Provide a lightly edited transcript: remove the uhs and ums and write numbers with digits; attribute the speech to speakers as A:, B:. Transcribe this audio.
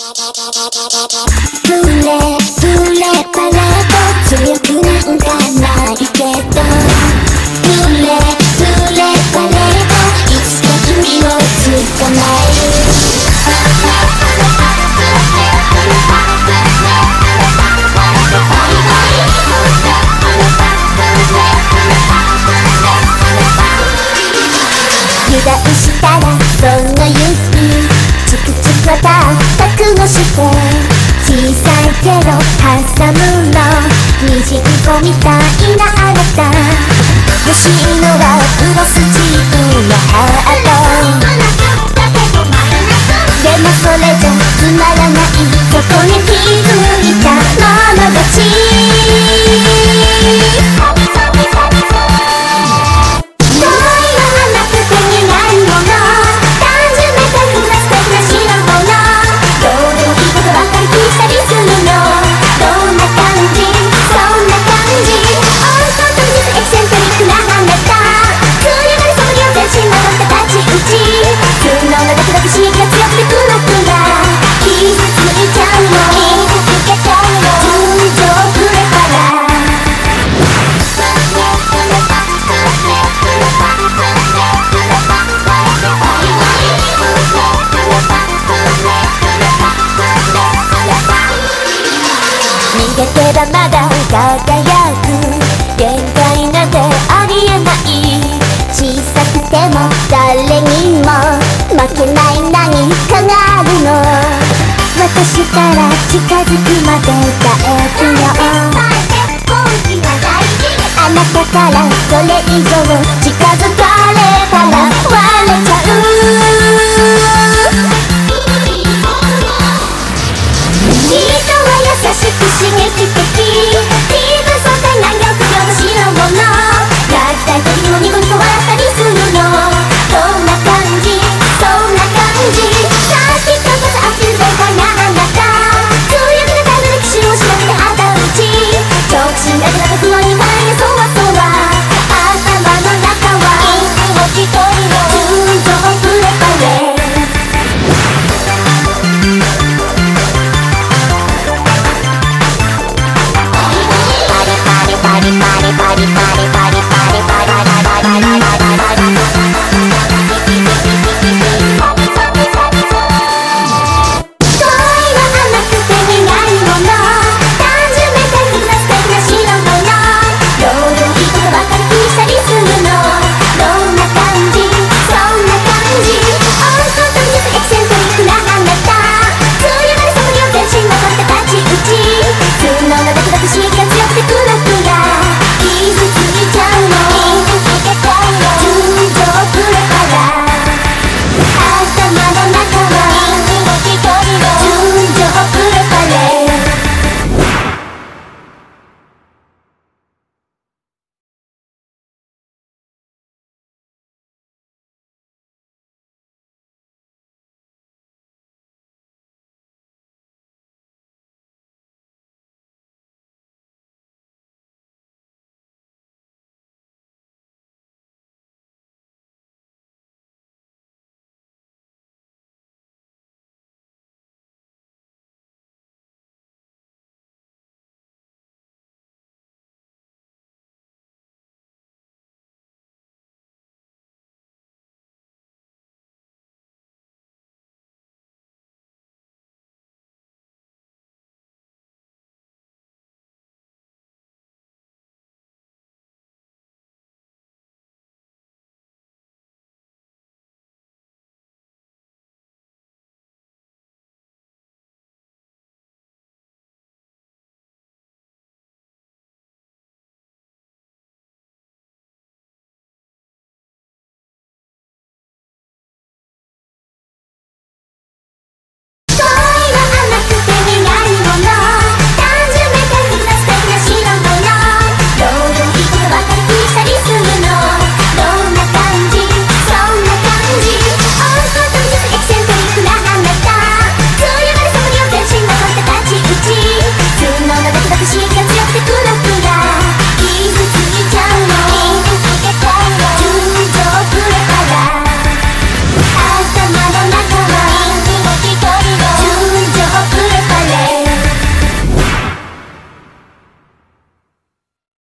A: パレード強くなんかないけどパレードいつか君を捕まえる油断したらその指チクチクは錯誤して小さいけどハンサムのミジンコみたいなあなた欲しいのはプロスチームのハートでもそれじゃつまらないそこに気づいたもの勝ち逃げてばまだ輝く限界なんてありえない小さくても誰にも負けない何かがあるの私から近づくまで耐えるよあなたからそれ以上近づかれたら割れちゃう人は優しく刺激的